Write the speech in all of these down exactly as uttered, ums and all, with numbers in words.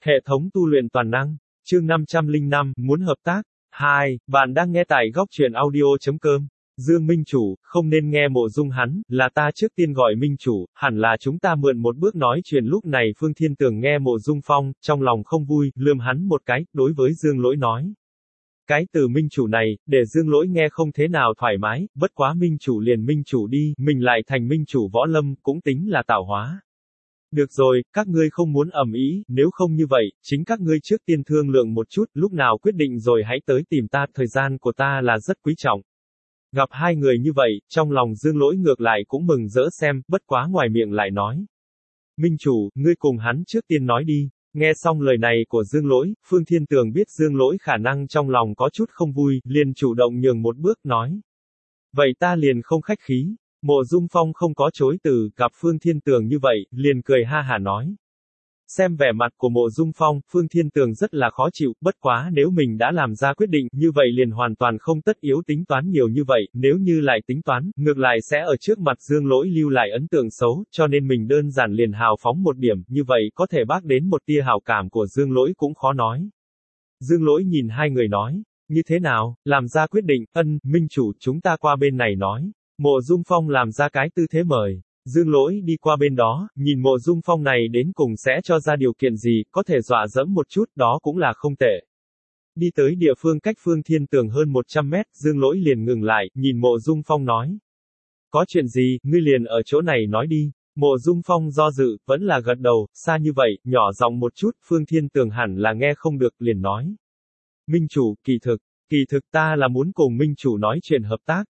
Hệ thống tu luyện toàn năng. Chương năm trăm lẻ năm, muốn hợp tác. hai. Bạn đang nghe tại góc truyện audio.com. Dương Minh Chủ, không nên nghe Mộ Dung hắn, là ta trước tiên gọi Minh Chủ, hẳn là chúng ta mượn một bước nói chuyện. Lúc này Phương Thiên Tường nghe Mộ Dung Phong, trong lòng không vui, lườm hắn một cái, đối với Dương Lỗi nói. Cái từ Minh Chủ này, để Dương Lỗi nghe không thế nào thoải mái, bất quá Minh Chủ liền Minh Chủ đi, mình lại thành Minh Chủ võ lâm, cũng tính là tạo hóa. Được rồi, các ngươi không muốn ầm ĩ, nếu không như vậy, chính các ngươi trước tiên thương lượng một chút, lúc nào quyết định rồi hãy tới tìm ta, thời gian của ta là rất quý trọng. Gặp hai người như vậy, trong lòng Dương Lỗi ngược lại cũng mừng rỡ xem, bất quá ngoài miệng lại nói. Minh Chủ, ngươi cùng hắn trước tiên nói đi. Nghe xong lời này của Dương Lỗi, Phương Thiên Tường biết Dương Lỗi khả năng trong lòng có chút không vui, liền chủ động nhường một bước nói. Vậy ta liền không khách khí. Mộ Dung Phong không có chối từ, gặp Phương Thiên Tường như vậy, liền cười ha hả nói. Xem vẻ mặt của Mộ Dung Phong, Phương Thiên Tường rất là khó chịu, bất quá nếu mình đã làm ra quyết định, như vậy liền hoàn toàn không tất yếu tính toán nhiều như vậy, nếu như lại tính toán, ngược lại sẽ ở trước mặt Dương Lỗi lưu lại ấn tượng xấu, cho nên mình đơn giản liền hào phóng một điểm, như vậy có thể bác đến một tia hảo cảm của Dương Lỗi cũng khó nói. Dương Lỗi nhìn hai người nói, như thế nào, làm ra quyết định, ân, Minh Chủ, chúng ta qua bên này nói. Mộ Dung Phong làm ra cái tư thế mời. Dương Lỗi đi qua bên đó, nhìn Mộ Dung Phong này đến cùng sẽ cho ra điều kiện gì, có thể dọa dẫm một chút, đó cũng là không tệ. Đi tới địa phương cách Phương Thiên Tường hơn một trăm mét, Dương Lỗi liền ngừng lại, nhìn Mộ Dung Phong nói. Có chuyện gì, ngươi liền ở chỗ này nói đi. Mộ Dung Phong do dự, vẫn là gật đầu, xa như vậy, nhỏ giọng một chút, Phương Thiên Tường hẳn là nghe không được, liền nói. Minh Chủ, kỳ thực, kỳ thực ta là muốn cùng Minh Chủ nói chuyện hợp tác.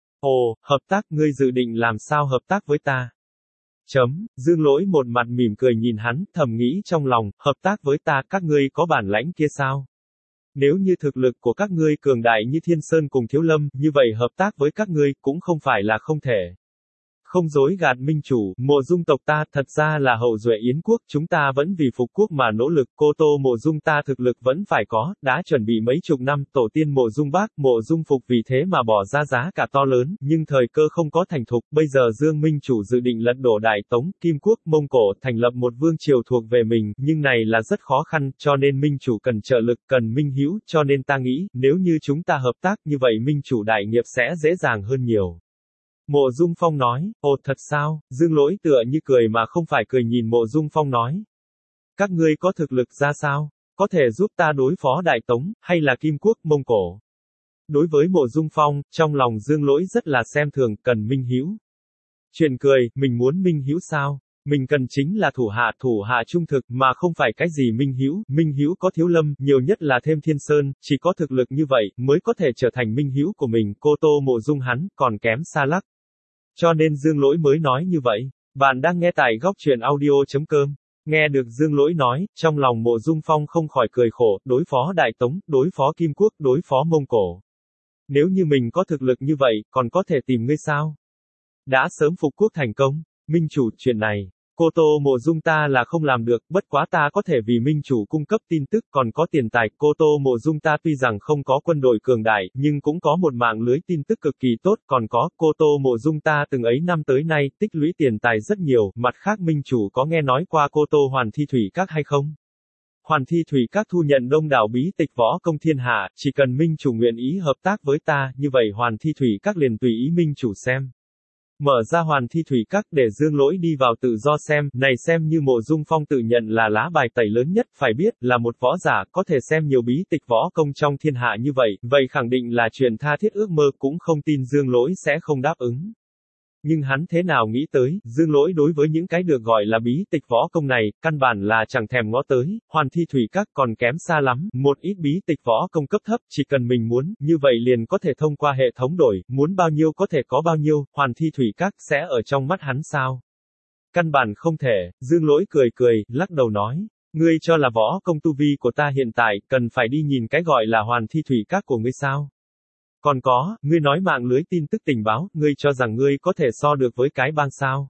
Ồ, hợp tác, ngươi dự định làm sao hợp tác với ta? Chấm, Dương Lỗi một mặt mỉm cười nhìn hắn, thầm nghĩ trong lòng, hợp tác với ta, các ngươi có bản lãnh kia sao? Nếu như thực lực của các ngươi cường đại như Thiên Sơn cùng Thiếu Lâm, như vậy hợp tác với các ngươi, cũng không phải là không thể. Không dối gạt Minh Chủ, Mộ Dung tộc ta, thật ra là hậu duệ Yến quốc, chúng ta vẫn vì phục quốc mà nỗ lực, Cô Tô Mộ Dung ta thực lực vẫn phải có, đã chuẩn bị mấy chục năm, tổ tiên Mộ Dung Bác, Mộ Dung Phục vì thế mà bỏ ra giá cả to lớn, nhưng thời cơ không có thành thục, bây giờ Dương Minh Chủ dự định lật đổ Đại Tống, Kim Quốc, Mông Cổ, thành lập một vương triều thuộc về mình, nhưng này là rất khó khăn, cho nên Minh Chủ cần trợ lực, cần minh hữu, cho nên ta nghĩ, nếu như chúng ta hợp tác như vậy Minh Chủ đại nghiệp sẽ dễ dàng hơn nhiều. Mộ Dung Phong nói, ồ thật sao, Dương Lỗi tựa như cười mà không phải cười nhìn Mộ Dung Phong nói. Các ngươi có thực lực ra sao? Có thể giúp ta đối phó Đại Tống, hay là Kim Quốc, Mông Cổ? Đối với Mộ Dung Phong, trong lòng Dương Lỗi rất là xem thường, cần minh hữu. Chuyện cười, mình muốn minh hữu sao? Mình cần chính là thủ hạ, thủ hạ trung thực, mà không phải cái gì minh hữu, minh hữu có Thiếu Lâm, nhiều nhất là thêm Thiên Sơn, chỉ có thực lực như vậy, mới có thể trở thành minh hữu của mình, Cô Tô Mộ Dung hắn, còn kém xa lắc. Cho nên Dương Lỗi mới nói như vậy. Bạn đang nghe tại góc truyện audio.com. Nghe được Dương Lỗi nói, trong lòng Mộ Dung Phong không khỏi cười khổ, đối phó Đại Tống, đối phó Kim Quốc, đối phó Mông Cổ. Nếu như mình có thực lực như vậy, còn có thể tìm ngươi sao? Đã sớm phục quốc thành công. Minh Chủ, chuyện này, Cô Tô Mộ Dung ta là không làm được, bất quá ta có thể vì Minh Chủ cung cấp tin tức, còn có tiền tài. Cô Tô Mộ Dung ta tuy rằng không có quân đội cường đại, nhưng cũng có một mạng lưới tin tức cực kỳ tốt, còn có, Cô Tô Mộ Dung ta từng ấy năm tới nay, tích lũy tiền tài rất nhiều, mặt khác Minh Chủ có nghe nói qua Cô Tô Hoàn Thi Thủy Các hay không? Hoàn Thi Thủy Các thu nhận đông đảo bí tịch võ công thiên hạ, chỉ cần Minh Chủ nguyện ý hợp tác với ta, như vậy Hoàn Thi Thủy Các liền tùy ý Minh Chủ xem. Mở ra Hoàn Thi Thủy Các để Dương Lỗi đi vào tự do xem, này xem như Mộ Dung Phong tự nhận là lá bài tẩy lớn nhất, phải biết, là một võ giả, có thể xem nhiều bí tịch võ công trong thiên hạ như vậy, vậy khẳng định là chuyện tha thiết ước mơ, cũng không tin Dương Lỗi sẽ không đáp ứng. Nhưng hắn thế nào nghĩ tới, Dương Lỗi đối với những cái được gọi là bí tịch võ công này, căn bản là chẳng thèm ngó tới, Hoàn Thi Thủy Các còn kém xa lắm, một ít bí tịch võ công cấp thấp, chỉ cần mình muốn, như vậy liền có thể thông qua hệ thống đổi, muốn bao nhiêu có thể có bao nhiêu, Hoàn Thi Thủy Các sẽ ở trong mắt hắn sao? Căn bản không thể, Dương Lỗi cười cười, lắc đầu nói, ngươi cho là võ công tu vi của ta hiện tại, cần phải đi nhìn cái gọi là Hoàn Thi Thủy Các của ngươi sao? Còn có, ngươi nói mạng lưới tin tức tình báo, ngươi cho rằng ngươi có thể so được với cái bang sao?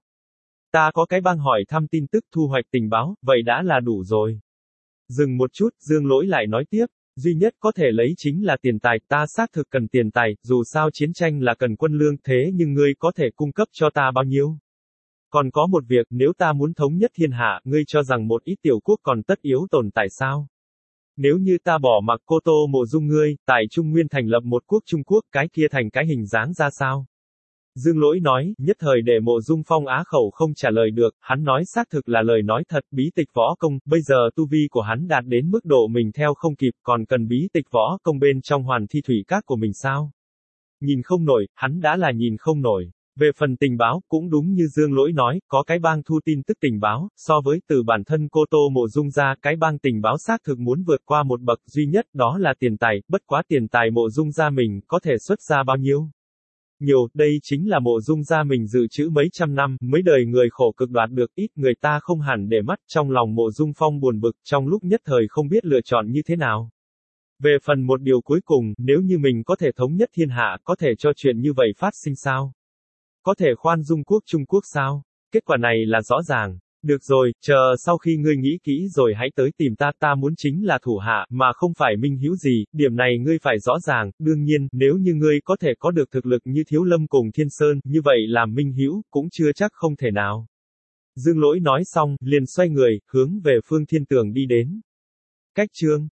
Ta có cái bang hỏi thăm tin tức thu hoạch tình báo, vậy đã là đủ rồi. Dừng một chút, Dương Lỗi lại nói tiếp, duy nhất có thể lấy chính là tiền tài, ta xác thực cần tiền tài, dù sao chiến tranh là cần quân lương thế nhưng ngươi có thể cung cấp cho ta bao nhiêu? Còn có một việc, nếu ta muốn thống nhất thiên hạ, ngươi cho rằng một ít tiểu quốc còn tất yếu tồn tại sao? Nếu như ta bỏ mặc Cô Tô Mộ Dung ngươi, tại Trung Nguyên thành lập một quốc Trung Quốc, cái kia thành cái hình dáng ra sao? Dương Lỗi nói, nhất thời để Mộ Dung Phong á khẩu không trả lời được, hắn nói xác thực là lời nói thật, bí tịch võ công, bây giờ tu vi của hắn đạt đến mức độ mình theo không kịp, còn cần bí tịch võ công bên trong hoàn thi thủy các của mình sao? Nhìn không nổi, hắn đã là nhìn không nổi. Về phần tình báo, cũng đúng như Dương Lỗi nói, có cái bang thu tin tức tình báo, so với từ bản thân Cô Tô Mộ Dung ra, cái bang tình báo xác thực muốn vượt qua một bậc duy nhất, đó là tiền tài, bất quá tiền tài Mộ Dung ra mình, có thể xuất ra bao nhiêu? Nhiều, đây chính là Mộ Dung ra mình dự trữ mấy trăm năm, mấy đời người khổ cực đoạt được, ít người ta không hẳn để mắt, trong lòng Mộ Dung Phong buồn bực, trong lúc nhất thời không biết lựa chọn như thế nào. Về phần một điều cuối cùng, nếu như mình có thể thống nhất thiên hạ, có thể cho chuyện như vậy phát sinh sao? Có thể khoan dung quốc Trung Quốc sao? Kết quả này là rõ ràng. Được rồi, chờ sau khi ngươi nghĩ kỹ rồi hãy tới tìm ta, ta muốn chính là thủ hạ, mà không phải minh hữu gì, điểm này ngươi phải rõ ràng, đương nhiên, nếu như ngươi có thể có được thực lực như Thiếu Lâm cùng Thiên Sơn, như vậy làm minh hữu, cũng chưa chắc không thể nào. Dương Lỗi nói xong, liền xoay người, hướng về Phương Thiên Tường đi đến. Cách chương